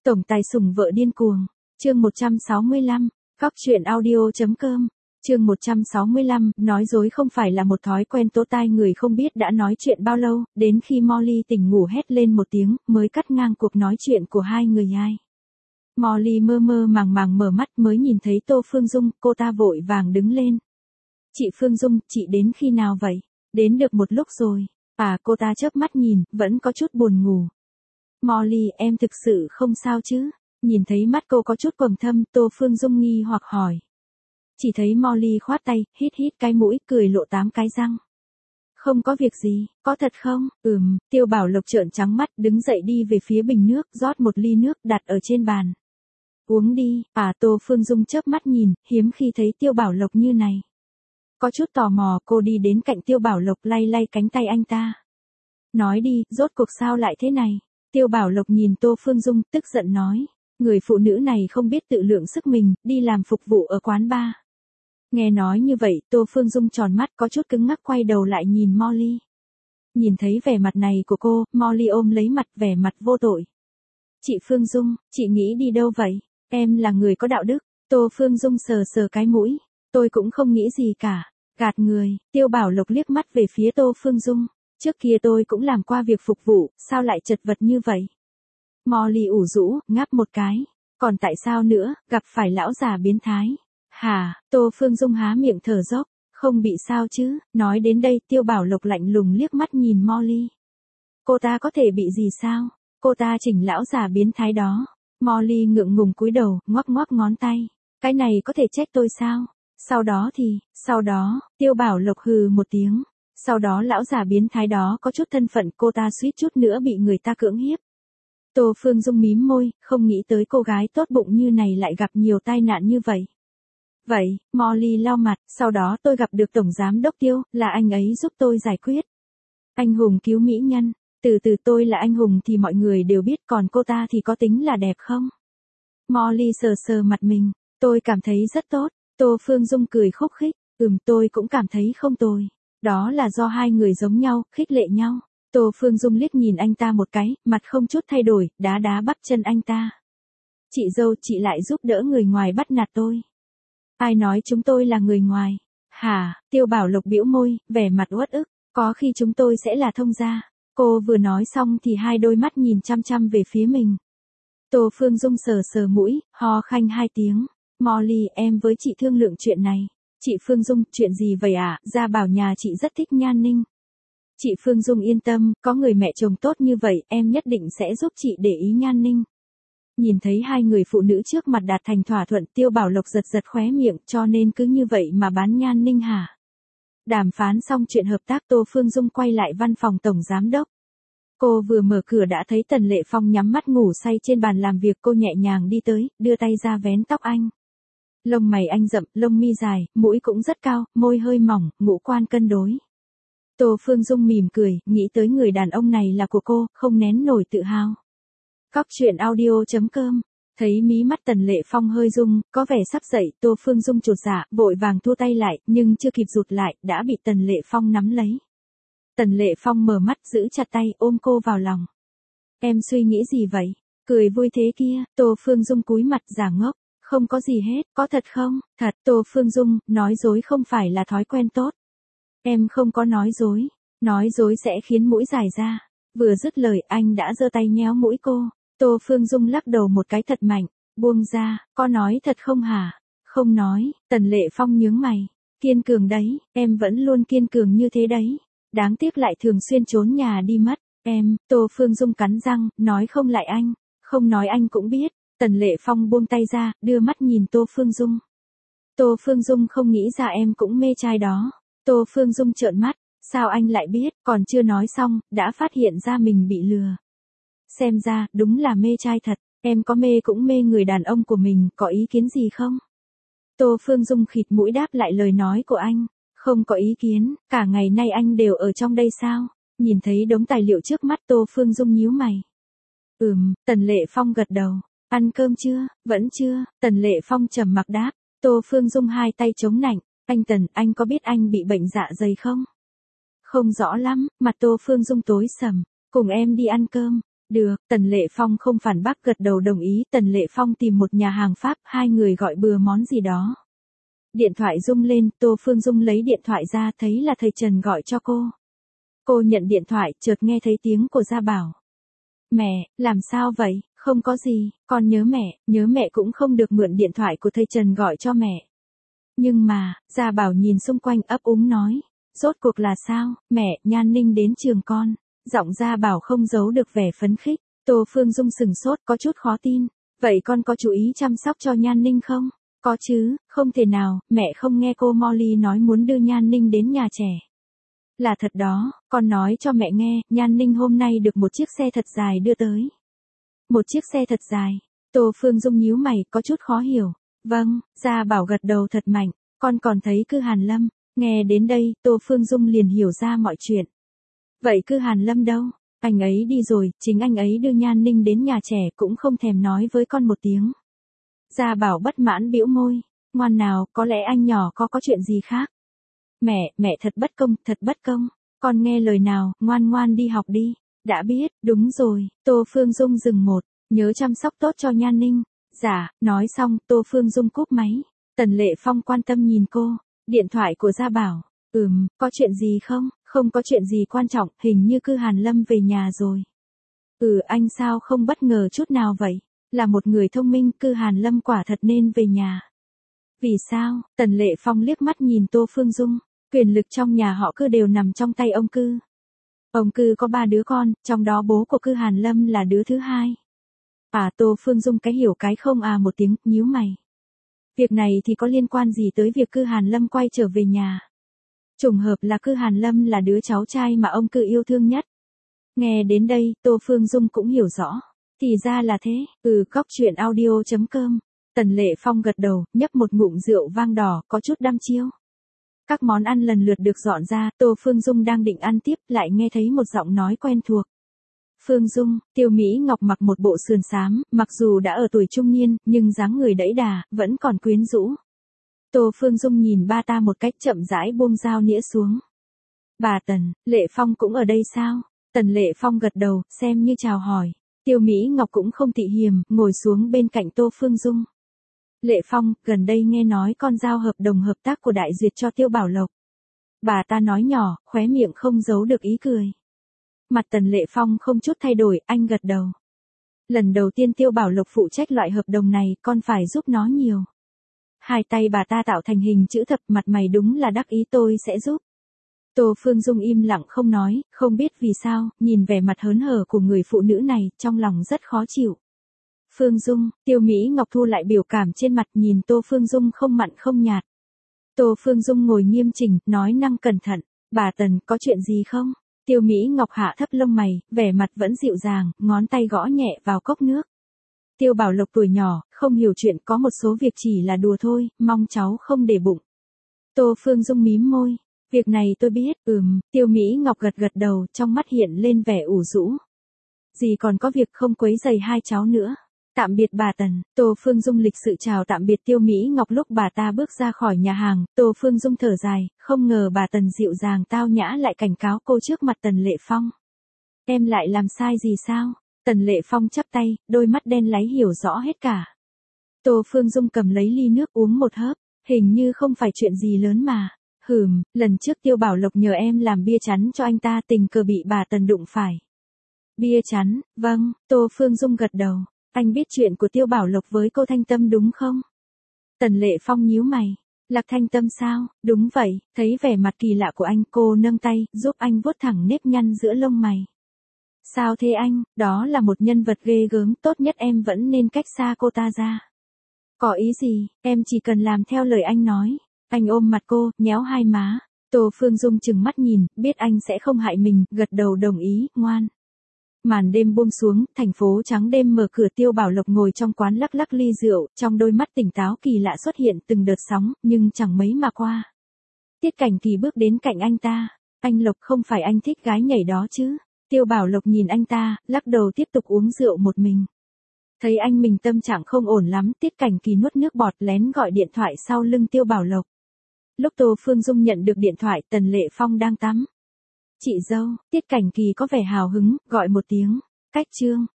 Tổng tài sủng vợ điên cuồng. Chương 165. Góc truyện audio.com. Chương 165, nói dối không phải là một thói quen tốt. Tai người không biết đã nói chuyện bao lâu, đến khi Molly tỉnh ngủ hét lên một tiếng, mới cắt ngang cuộc nói chuyện của hai người ai. Molly mơ mơ màng màng mở mắt mới nhìn thấy Tô Phương Dung, cô ta vội vàng đứng lên. Chị Phương Dung, chị đến khi nào vậy? Đến được một lúc rồi. Cô ta chớp mắt nhìn, vẫn có chút buồn ngủ. Molly, em thực sự không sao chứ? Nhìn thấy mắt cô có chút quầng thâm, Tô Phương Dung nghi hoặc hỏi. Chỉ thấy Molly khoát tay, hít hít cái mũi, cười lộ 8 cái răng. Không có việc gì, có thật không? Tiêu Bảo Lộc trợn trắng mắt, đứng dậy đi về phía bình nước, rót một ly nước đặt ở trên bàn. Uống đi. Tô Phương Dung chớp mắt nhìn, hiếm khi thấy Tiêu Bảo Lộc như này. Có chút tò mò, cô đi đến cạnh Tiêu Bảo Lộc lay lay cánh tay anh ta. Nói đi, rốt cuộc sao lại thế này? Tiêu Bảo Lộc nhìn Tô Phương Dung, tức giận nói. Người phụ nữ này không biết tự lượng sức mình, đi làm phục vụ ở quán bar. Nghe nói như vậy, Tô Phương Dung tròn mắt có chút cứng ngắc quay đầu lại nhìn Molly. Nhìn thấy vẻ mặt này của cô, Molly ôm lấy mặt vẻ mặt vô tội. Chị Phương Dung, chị nghĩ đi đâu vậy? Em là người có đạo đức. Tô Phương Dung sờ sờ cái mũi. Tôi cũng không nghĩ gì cả. Gạt người. Tiêu Bảo Lộc liếc mắt về phía Tô Phương Dung. Trước kia tôi cũng làm qua việc phục vụ, sao lại chật vật như vậy? Molly ủ rũ, ngáp một cái. Còn tại sao nữa, gặp phải lão già biến thái? Hả? Tô Phương Dung há miệng thở dốc. Không bị sao chứ? Nói đến đây, Tiêu Bảo Lộc lạnh lùng liếc mắt nhìn Molly. Cô ta có thể bị gì sao? Cô ta chỉnh lão già biến thái đó. Molly ngượng ngùng cúi đầu, ngoắc ngoắc ngón tay. Cái này có thể trách tôi sao? Sau đó, Tiêu Bảo Lộc hừ một tiếng. Sau đó lão già biến thái đó có chút thân phận, cô ta suýt chút nữa bị người ta cưỡng hiếp. Tô Phương Dung mím môi, không nghĩ tới cô gái tốt bụng như này lại gặp nhiều tai nạn như vậy. Vậy, Molly lau mặt, sau đó tôi gặp được Tổng Giám Đốc Tiêu, là anh ấy giúp tôi giải quyết. Anh hùng cứu mỹ nhân, từ tôi là anh hùng thì mọi người đều biết, còn cô ta thì có tính là đẹp không? Molly sờ sờ mặt mình, tôi cảm thấy rất tốt. Tô Phương Dung cười khúc khích, tôi cũng cảm thấy không tồi. Đó là do hai người giống nhau, khích lệ nhau. Tô Phương Dung liếc nhìn anh ta một cái, mặt không chút thay đổi, đá đá bắp chân anh ta. Chị dâu, chị lại giúp đỡ người ngoài bắt nạt tôi. Ai nói chúng tôi là người ngoài? Hả? Tiêu Bảo Lộc bĩu môi, vẻ mặt uất ức. Có khi chúng tôi sẽ là thông gia. Cô vừa nói xong thì hai đôi mắt nhìn chăm chăm về phía mình. Tô Phương Dung sờ sờ mũi, ho khanh 2 tiếng. Molly, em với chị thương lượng chuyện này. Chị Phương Dung, chuyện gì vậy ạ? Gia bảo nhà chị rất thích Nhan Ninh. Chị Phương Dung yên tâm, có người mẹ chồng tốt như vậy, em nhất định sẽ giúp chị để ý Nhan Ninh. Nhìn thấy hai người phụ nữ trước mặt đạt thành thỏa thuận, Tiêu Bảo Lộc giật giật khóe miệng, cho nên cứ như vậy mà bán Nhan Ninh hả? Đàm phán xong chuyện hợp tác, Tô Phương Dung quay lại văn phòng Tổng Giám Đốc. Cô vừa mở cửa đã thấy Tần Lệ Phong nhắm mắt ngủ say trên bàn làm việc, cô nhẹ nhàng đi tới, đưa tay ra vén tóc anh. Lông mày anh rậm, lông mi dài, mũi cũng rất cao, môi hơi mỏng, ngũ quan cân đối. Tô Phương Dung mỉm cười, nghĩ tới người đàn ông này là của cô, không nén nổi tự hào. Góc truyện audio.com. Thấy mí mắt Tần Lệ Phong hơi rung, có vẻ sắp dậy, Tô Phương Dung chột dạ, vội vàng thua tay lại, nhưng chưa kịp rụt lại, đã bị Tần Lệ Phong nắm lấy. Tần Lệ Phong mở mắt, giữ chặt tay, ôm cô vào lòng. Em suy nghĩ gì vậy? Cười vui thế kia. Tô Phương Dung cúi mặt giả ngốc. Không có gì hết, có thật không? Thật. Tô Phương Dung, nói dối không phải là thói quen tốt. Em không có nói dối. Nói dối sẽ khiến mũi dài ra. Vừa dứt lời, anh đã giơ tay nhéo mũi cô. Tô Phương Dung lắc đầu một cái thật mạnh. Buông ra, có nói thật không hả? Không nói. Tần Lệ Phong nhướng mày. Kiên cường đấy, em vẫn luôn kiên cường như thế đấy. Đáng tiếc lại thường xuyên trốn nhà đi mất. Em, Tô Phương Dung cắn răng, nói không lại anh. Không nói anh cũng biết. Tần Lệ Phong buông tay ra, đưa mắt nhìn Tô Phương Dung. Tô Phương Dung không nghĩ ra em cũng mê trai đó. Tô Phương Dung trợn mắt. Sao anh lại biết, còn chưa nói xong, đã phát hiện ra mình bị lừa. Xem ra, đúng là mê trai thật. Em có mê cũng mê người đàn ông của mình, có ý kiến gì không? Tô Phương Dung khịt mũi đáp lại lời nói của anh. Không có ý kiến, cả ngày nay anh đều ở trong đây sao? Nhìn thấy đống tài liệu trước mắt, Tô Phương Dung nhíu mày. Tần Lệ Phong gật đầu. Ăn cơm chưa? Vẫn chưa. Tần Lệ Phong trầm mặc đáp. Tô Phương Dung hai tay chống nạnh. Anh Tần, anh có biết anh bị bệnh dạ dày không? Không rõ lắm, mặt Tô Phương Dung tối sầm. Cùng em đi ăn cơm. Được, Tần Lệ Phong không phản bác gật đầu đồng ý. Tần Lệ Phong tìm một nhà hàng Pháp, hai người gọi bừa món gì đó. Điện thoại rung lên, Tô Phương Dung lấy điện thoại ra thấy là thầy Trần gọi cho cô. Cô nhận điện thoại, chợt nghe thấy tiếng của Gia Bảo. Mẹ, làm sao vậy? Không có gì, con nhớ mẹ cũng không được mượn điện thoại của thầy Trần gọi cho mẹ. Nhưng mà, Gia Bảo nhìn xung quanh ấp úng nói. Rốt cuộc là sao, mẹ, Nhan Ninh đến trường con. Giọng Gia Bảo không giấu được vẻ phấn khích. Tô Phương Dung sừng sốt có chút khó tin. Vậy con có chú ý chăm sóc cho Nhan Ninh không? Có chứ, không thể nào, mẹ không nghe cô Molly nói muốn đưa Nhan Ninh đến nhà trẻ. Là thật đó, con nói cho mẹ nghe, Nhan Ninh hôm nay được một chiếc xe thật dài đưa tới. Một chiếc xe thật dài. Tô Phương Dung nhíu mày, có chút khó hiểu. Vâng, Gia Bảo gật đầu thật mạnh, con còn thấy Cư Hàn Lâm. Nghe đến đây, Tô Phương Dung liền hiểu ra mọi chuyện. Vậy Cư Hàn Lâm đâu? Anh ấy đi rồi, chính anh ấy đưa Nhan Ninh đến nhà trẻ cũng không thèm nói với con một tiếng. Gia Bảo bất mãn bĩu môi. Ngoan nào, có lẽ anh nhỏ có chuyện gì khác. Mẹ thật bất công. Con nghe lời nào, ngoan ngoan đi học đi. Đã biết, đúng rồi, Tô Phương Dung dừng một, nhớ chăm sóc tốt cho Nhan Ninh. Dạ, nói xong, Tô Phương Dung cúp máy. Tần Lệ Phong quan tâm nhìn cô. Điện thoại của Gia Bảo. Có chuyện gì không? Không có chuyện gì quan trọng, hình như Cư Hàn Lâm về nhà rồi. Anh sao không bất ngờ chút nào vậy? Là một người thông minh, Cư Hàn Lâm quả thật nên về nhà. Vì sao? Tần Lệ Phong liếc mắt nhìn Tô Phương Dung. Quyền lực trong nhà họ Cư đều nằm trong tay ông Cư. Ông Cư có 3 đứa con, trong đó bố của Cư Hàn Lâm là đứa thứ hai. Tô Phương Dung cái hiểu cái không một tiếng, nhíu mày. Việc này thì có liên quan gì tới việc Cư Hàn Lâm quay trở về nhà? Trùng hợp là Cư Hàn Lâm là đứa cháu trai mà ông Cư yêu thương nhất. Nghe đến đây, Tô Phương Dung cũng hiểu rõ. Thì ra là thế, Cóc truyện audio.com. Tần Lệ Phong gật đầu, nhấp một ngụm rượu vang đỏ, có chút đăm chiêu. Các món ăn lần lượt được dọn ra, Tô Phương Dung đang định ăn tiếp, lại nghe thấy một giọng nói quen thuộc. Phương Dung, Tiêu Mỹ Ngọc mặc một bộ sườn xám, mặc dù đã ở tuổi trung niên, nhưng dáng người đẫy đà, vẫn còn quyến rũ. Tô Phương Dung nhìn ba ta một cách chậm rãi buông dao nĩa xuống. Bà Tần, Lệ Phong cũng ở đây sao? Tần Lệ Phong gật đầu, xem như chào hỏi. Tiêu Mỹ Ngọc cũng không tị hiềm, ngồi xuống bên cạnh Tô Phương Dung. Lệ Phong, gần đây nghe nói con giao hợp đồng hợp tác của Đại Duyệt cho Tiêu Bảo Lộc. Bà ta nói nhỏ, khóe miệng không giấu được ý cười. Mặt Tần Lệ Phong không chút thay đổi, anh gật đầu. Lần đầu tiên Tiêu Bảo Lộc phụ trách loại hợp đồng này, con phải giúp nó nhiều. Hai tay bà ta tạo thành hình chữ thập, mặt mày đúng là đắc ý, tôi sẽ giúp. Tô Phương Dung im lặng không nói, không biết vì sao, nhìn vẻ mặt hớn hở của người phụ nữ này, trong lòng rất khó chịu. Phương Dung, Tiêu Mỹ Ngọc thu lại biểu cảm trên mặt, nhìn Tô Phương Dung không mặn không nhạt. Tô Phương Dung ngồi nghiêm chỉnh, nói năng cẩn thận. Bà Tần, có chuyện gì không? Tiêu Mỹ Ngọc hạ thấp lông mày, vẻ mặt vẫn dịu dàng, ngón tay gõ nhẹ vào cốc nước. Tiêu Bảo Lộc tuổi nhỏ, không hiểu chuyện, có một số việc chỉ là đùa thôi, mong cháu không để bụng. Tô Phương Dung mím môi. Việc này tôi biết, Tiêu Mỹ Ngọc gật gật đầu, trong mắt hiện lên vẻ ủ rũ. Dì còn có việc không quấy rầy hai cháu nữa. Tạm biệt bà Tần. Tô Phương Dung lịch sự chào tạm biệt Tiêu Mỹ Ngọc lúc bà ta bước ra khỏi nhà hàng. Tô Phương Dung thở dài, không ngờ bà Tần dịu dàng tao nhã lại cảnh cáo cô trước mặt Tần Lệ Phong. Em lại làm sai gì sao? Tần Lệ Phong chắp tay, đôi mắt đen láy hiểu rõ hết cả. Tô Phương Dung cầm lấy ly nước uống một hớp, hình như không phải chuyện gì lớn mà. Lần trước Tiêu Bảo Lộc nhờ em làm bia chắn cho anh ta, tình cờ bị bà Tần đụng phải. Bia chắn, vâng, Tô Phương Dung gật đầu. Anh biết chuyện của Tiêu Bảo Lộc với cô Thanh Tâm đúng không? Tần Lệ Phong nhíu mày. Lạc Thanh Tâm sao? Đúng vậy, thấy vẻ mặt kỳ lạ của anh, cô nâng tay, giúp anh vuốt thẳng nếp nhăn giữa lông mày. Sao thế anh, đó là một nhân vật ghê gớm, tốt nhất em vẫn nên cách xa cô ta ra. Có ý gì, em chỉ cần làm theo lời anh nói. Anh ôm mặt cô, nhéo hai má. Tô Phương Dung chừng mắt nhìn, biết anh sẽ không hại mình, gật đầu đồng ý, ngoan. Màn đêm buông xuống, thành phố trắng đêm mở cửa, Tiêu Bảo Lộc ngồi trong quán lắc lắc ly rượu, trong đôi mắt tỉnh táo kỳ lạ xuất hiện từng đợt sóng, nhưng chẳng mấy mà qua. Tiết Cảnh thì bước đến cạnh anh ta. Anh Lộc, không phải anh thích gái nhảy đó chứ? Tiêu Bảo Lộc nhìn anh ta, lắc đầu tiếp tục uống rượu một mình. Thấy anh mình tâm trạng không ổn lắm, Tiết Cảnh Kỳ nuốt nước bọt, lén gọi điện thoại sau lưng Tiêu Bảo Lộc. Lúc Tô Phương Dung nhận được điện thoại, Tần Lệ Phong đang tắm. Chị dâu, Tiết Cảnh Kỳ có vẻ hào hứng, gọi một tiếng. Cách chương